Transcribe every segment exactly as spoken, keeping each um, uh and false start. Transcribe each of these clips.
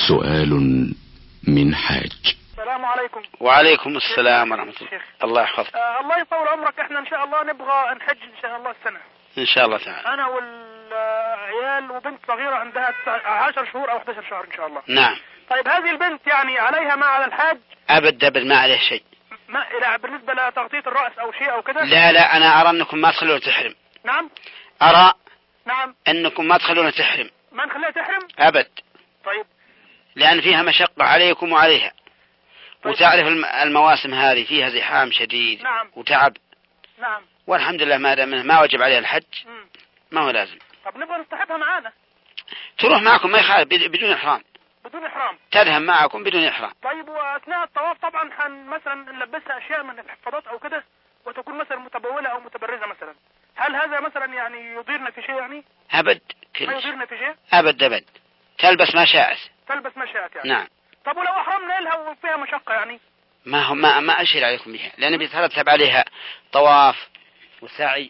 سؤال من حاج. السلام عليكم. وعليكم السلام ورحمة الله. الله يحفظك. آه الله يطول عمرك. احنا ان شاء الله نبغى نحج ان شاء الله السنة ان شاء الله تعالى. انا والعيال وبنت صغيرة عندها عشر شهور او احداشر شهر ان شاء الله. نعم. طيب هذه البنت يعني عليها ما على الحاج؟ ابد ابد ما عليه شيء. ما لا بالنسبة لتغطية الرأس او شيء او كذا؟ لا لا انا ارى انكم ما تخلونا تحرم. نعم. ارى نعم انكم ما تخلونا تحرم. ما نخليها تحرم؟ ابد. طيب. لان فيها مشقة عليكم وعليها. طيب. وتعرف المواسم هذه فيها زحام شديد. نعم. وتعب. نعم. والحمد لله ما دام ما وجب عليها الحج مم. ما هو لازم. طب نبغى نصطحبها معانا. تروح معكم ما يخالف بدون احرام. بدون احرام. تذهب معكم بدون احرام. طيب واثناء الطواف طبعا حن مثلا نلبسها اشياء من الحفاظات او كده وتكون مثلا متبولة او متبرزة مثلا، هل هذا مثلا يعني يضيرنا في شيء يعني؟ ابد. ما يضيرنا في شيء؟ ابد ابد. تلبس ما شاءت. تلبس ما شاءت يعني. نعم. طب ولو احرمنا لها وفيها مشقة يعني؟ ما هو ما ما اشير عليكم بها لان بيترتب عليها طواف وسعي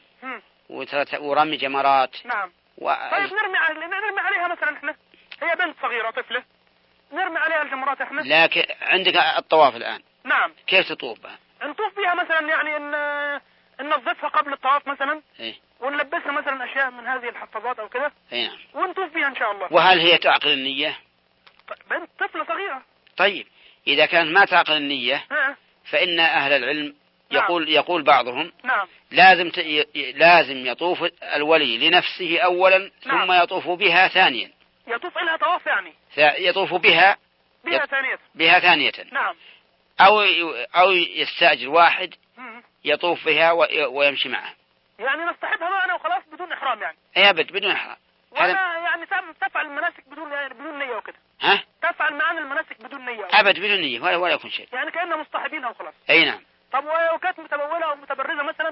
ورمي جمرات. نعم. و... طيب نرمي علي... نرمي عليها مثلا احنا، هي بنت صغيرة طفلة، نرمي عليها الجمرات احنا. لكن عندك الطواف الآن. نعم. كيف تطوف بها؟ نطوف بها مثلا يعني ان ننظفها قبل الطواف مثلا. إيه؟ ونلبسها مثلا اشياء من هذه الحفاظات او كذا. اي نعم. ونطوف بها ان شاء الله. وهل هي تعقل النية؟ بنت طفلة صغيرة. طيب إذا كانت ما تعقل النية ها. فإن أهل العلم نعم. يقول يقول بعضهم نعم. لازم ت... لازم يطوف الولي لنفسه أولا. نعم. ثم يطوف بها ثانيا. يطوف لها طواف يعني. يطوف بها بها يط... ثانية. بها ثانية. نعم. أو أو يستأجر واحد مم. يطوف بها و... ويمشي معه. يعني نصطحبها معنا وخلاص بدون إحرام يعني. أي أبد بدون إحرام. ولا يعني تفعل المناسك بدون يعني بدون نية وكده. ها؟ تفعل معنا المناسك بدون نية. أبد بدون نية ولا ولا يكون شيء. يعني كأننا مصطحبينها وخلاص. أي نعم. طب ولو كانت متبولة أو متبرزة مثلا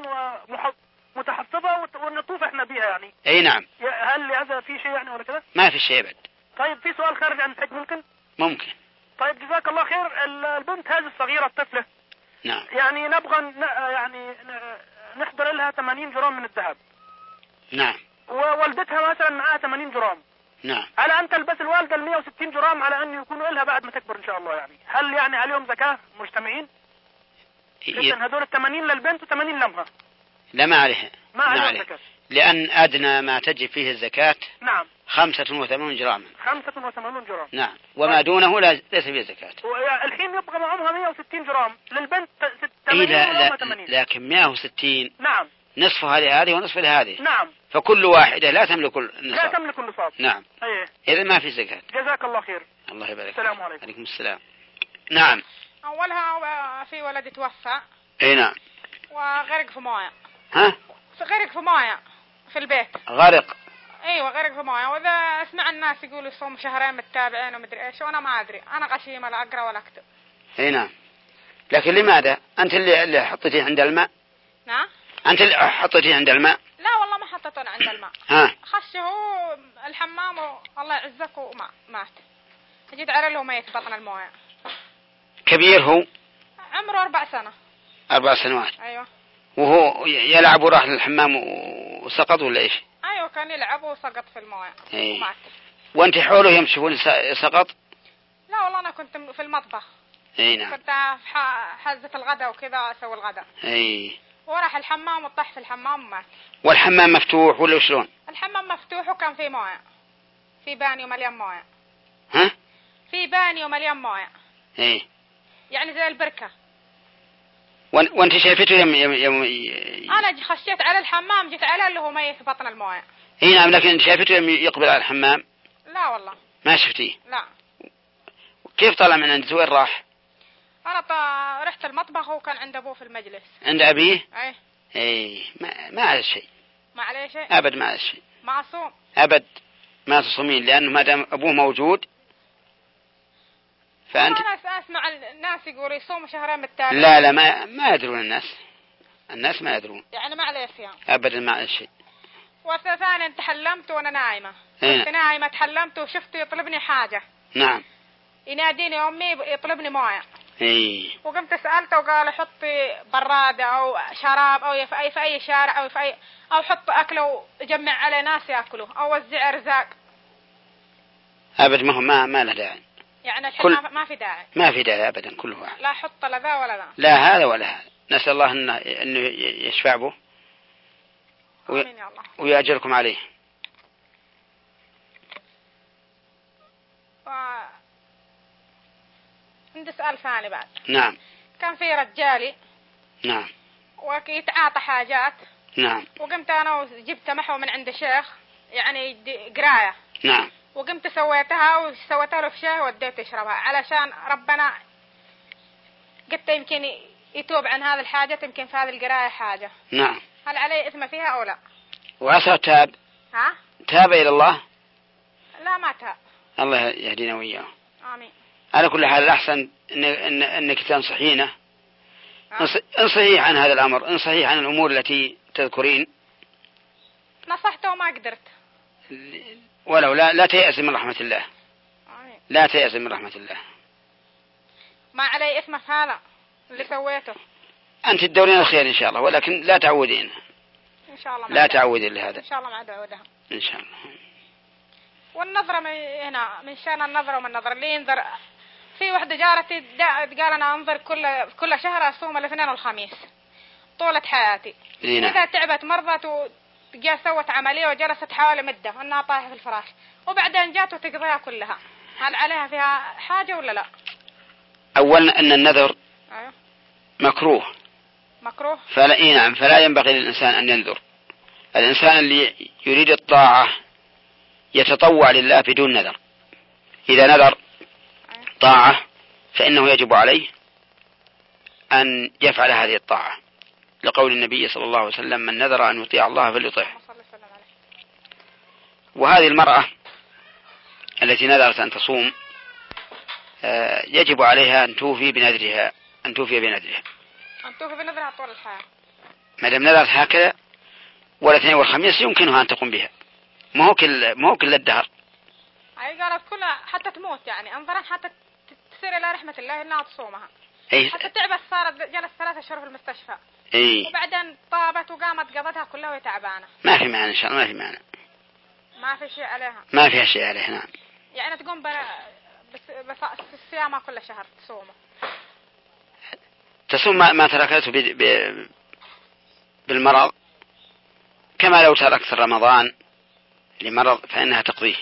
ومتحفظة ونطوف إحنا بيها يعني. أي نعم. هل هذا في شيء يعني ولا كذا؟ ما في شيء أبد. طيب في سؤال خارج عن الحج ممكن؟ ممكن. طيب جزاك الله خير. البنت هذه الصغيرة الطفلة. نعم. يعني نبغى يعني نحضر لها ثمانين جرام من الذهب. نعم. ووالدتها مثلا معها ثمانين جرام. نعم. على أن تلبس الوالدة ال مئة وستين جرام على أن يكونوا لها بعد ما تكبر إن شاء الله يعني. هل يعني عليهم زكاة مجتمعين؟ إذن هذول الثمانين للبنت وثمانين لمها. لا ما عليها. ما عليها زكاة. لأن أدنى ما تجب فيه الزكاة. نعم. خمسة وثمانون جراما. خمسة وثمانون جرام. نعم. وما دونه لا ليس فيه زكاة. الحين يبقى معهم مئة وستين جرام للبنت ثمانين. إيه لا لا لكن مئة وستين. نعم. نصفها لهذه ونصف لهذه. نعم. فكل واحدة لا تملك النصاب. لا تملك النصاب. نعم. أيه. إذا ما في زكاة. جزاك الله خير. الله يبارك. السلام عليكم. عليكم السلام. نعم. أولها في ولد توفى. اي نعم. وغرق في مويه. ها؟ غرق في مويه في البيت. غرق. ايوه غرق في مويه. واذا اسمع الناس يقولوا صوم شهرين متابعين ومدري ايش وانا ما ادري، انا غشيمه لا اقرا ولا اكتب. اي نعم. لكن لماذا؟ انت اللي, اللي حطيتيه عند الماء؟ نعم. انت اللي حطيتيه عند الماء؟ لا والله ما حطيته عند الماء. ها؟ خشه الحمام والله يعزك وما مات. جيت على له ميت بطن المويه. كبير هو؟ عمره أربع سنة. أربع سنوات. أيوة. وهو يلعب وراح للحمام وسقط ولا إيش؟ أيوة كان يلعب وسقط في المويه. أيه. ومات. وأنت حوله يمشون سقط؟ لا والله أنا كنت في المطبخ. أي نعم. كنت في حزة الغداء وكذا أسوي الغداء. أي. وراح الحمام وطاح في الحمام ومات. والحمام مفتوح ولا شلون؟ الحمام مفتوح وكان في مويه. في بانيو مليان مويه. ها؟ في بانيو مليان مويه. ايه. يعني زي البركة. وانت شايفته يم يم يم ي... انا خشيت على الحمام جيت على اللي هو ميت في بطن المويه. اي نعم. لكن انت شايفته يم يقبل على الحمام؟ لا والله. ما شفتيه؟ لا. كيف طلع من عند وين راح؟ انا طا... رحت المطبخ وكان عند ابوه في المجلس. عند ابيه؟ ايه. ايه ما ما عليه شيء. ما عليه شيء؟ ابد ما عليه شيء. معصوم. ابد ما تصومين لانه ما دام ابوه موجود. فأنت أنا أسمع الناس يقولوا يصوموا شهرين متتاليين. لا لا ما ما يدرون الناس. الناس ما يدرون. يعني ما عليه صيام. أبدا ما عليه شيء. وثانيا تحلمت وأنا نايمة. إيه؟ كنت نايمة تحلمت وشفت يطلبني حاجة. نعم. يناديني أمي يطلبني موية. إيه. وقمت سألته وقال حطي برادة أو شراب أو في أي في أي شارع أو في أي أو حط أكله وجمع على ناس يأكلوا أو وزع رزاق. أبد ما هو ما ما له داعي. يعني الحين كل... ما في داعي. ما في داعي أبدا، كله واحد. لا حط لا ذا ولا ذا. لا هذا ولا هذا. نسأل الله إنه, إنه يشفع به وي... آمين يا الله. ويأجركم عليه. و... عندي سؤال ثاني بعد. نعم. كان في رجالي. نعم. ويتعاطى حاجات. نعم. وقمت أنا وجبت محو من عند شيخ يعني قراية. نعم. وقمت سويتها وسويتها له في شاي وديت يشربها علشان ربنا قلت يمكن يتوب عن هذه الحاجة، يمكن في هذه القراية حاجة. نعم. هل عليه إثم فيها أو لا؟ وعسى تاب. ها؟ تاب إلى الله؟ لا ما تاب. الله يهدينا وإياه. آمين. على كل حال الأحسن إن إن إنك تنصحينه. انصحيه عن هذا الأمر، انصحيه عن الأمور التي تذكرين. نصحته وما قدرت. ولو لا لا تيأس من رحمة الله. آمين. لا تيأس من رحمة الله. ما علي إثم في هذا اللي سويته. أنت تدورين الخير إن شاء الله، ولكن لا تعودين. إن شاء الله. لا تعودين لهذا. إن شاء الله ما تعودها. إن شاء الله. والنظرة من هنا من شان النظرة ومن النظر اللي ينظر. في وحدة جارتي قال أنا أنظر كل كل شهر أصوم الاثنين والخميس طولة حياتي. إذا تعبت مرضت وجا سوت عملية وجلست حوالي مدة أنها طايحة في الفراش وبعدين جات وتقضيها كلها. هل عليها فيها حاجة ولا لا؟ أولا أن النذر أيوه. مكروه. مكروه. فلا إيه نعم فلا ينبغي للإنسان أن ينذر. الإنسان اللي يريد الطاعة يتطوع لله بدون نذر. إذا نذر طاعة فإنه يجب عليه أن يفعل هذه الطاعة، لقول النبي صلى الله عليه وسلم من نذر أن يطيع الله فليطيعه. وهذه المرأة التي نذرت أن تصوم يجب عليها أن توفي بنذرها أن توفي بنذرها أن توفي بنذرها طول الحياة. ما دام نذرت هكذا والاثنين والخميس يمكنها أن تقوم بها، ما هو كل ما هو كل الدهر. أي قالت كلها حتى تموت يعني أنظرا حتى تصير إلى رحمة الله إنها تصومها. أي. حتى تعبت صارت جلست ثلاثة شهور في المستشفى. أي. وبعدين طابت وقامت قضتها كلها وهي تعبانة. ما في معنى إن شاء الله ما في معنى. ما في شيء عليها. ما فيها شيء عليها نعم. يعني تقوم بس بس الصيام كل شهر تصومه. تصوم ما, ما تركته ب... ب... بالمرض كما لو تركت رمضان لمرض فإنها تقضيه.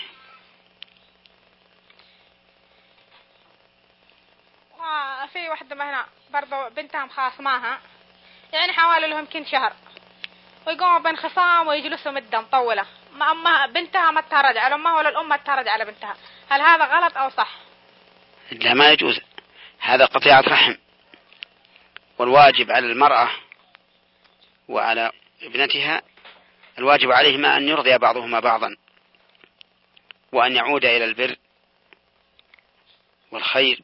في واحدة هنا برضو بنتها مخاصماها يعني حوالي لهم يمكن شهر ويقوموا بانخصام ويجلسوا مدة مطولة. ما أمها بنتها ما تهرج على أمها ولا الأم ما تهرج على بنتها. هل هذا غلط أو صح؟ لا ما يجوز، هذا قطيعة رحم. والواجب على المرأة وعلى ابنتها الواجب عليهما أن يرضي بعضهما بعضا وأن يعود إلى البر والخير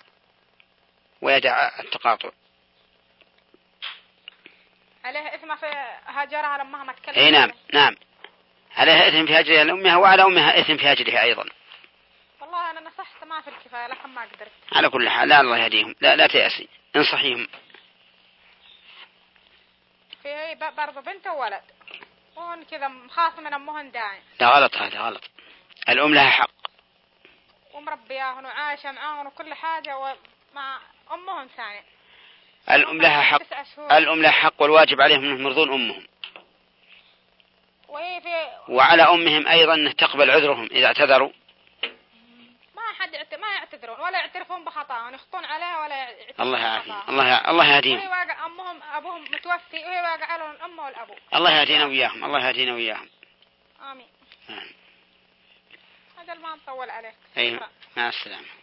ويدع التقاطع. عليها إثم في هاجرها لأمها ما تكلم. أي نعم نعم عليها إثم في هجرها لأمها وعلى أمها إثم في هجرها أيضا. والله أنا نصحت ما في الكفاية لكن ما قدرت. على كل حال لا الله يهديهم، لا لا تيأسي انصحيهم. في برضو بنت وولد وهن كذا مخاصم من أمهن داعي. لا غلط، هذا غلط. الأم لها حق ومربياهن وعايشة معاهن وكل حاجة ومع أمهن ثاني. الأم لها حق. الأم لها حق والواجب عليهم أنهم يرضون أمهم. وهي في وعلى أمهم أيضا أن تقبل عذرهم إذا اعتذروا. ما حد يعت... ما يعتذرون ولا يعترفون بخطأهم يخطون عليها ولا يعترفون. الله يعافيهم. الله الله يهديهم. وهي واقع أمهم أبوهم متوفي وهي واقع لهم الأم والأبو. الله يهدينا وياهم. الله يهدينا وياهم. آمين. هذا ما نطول عليك. أيوة مع السلامة.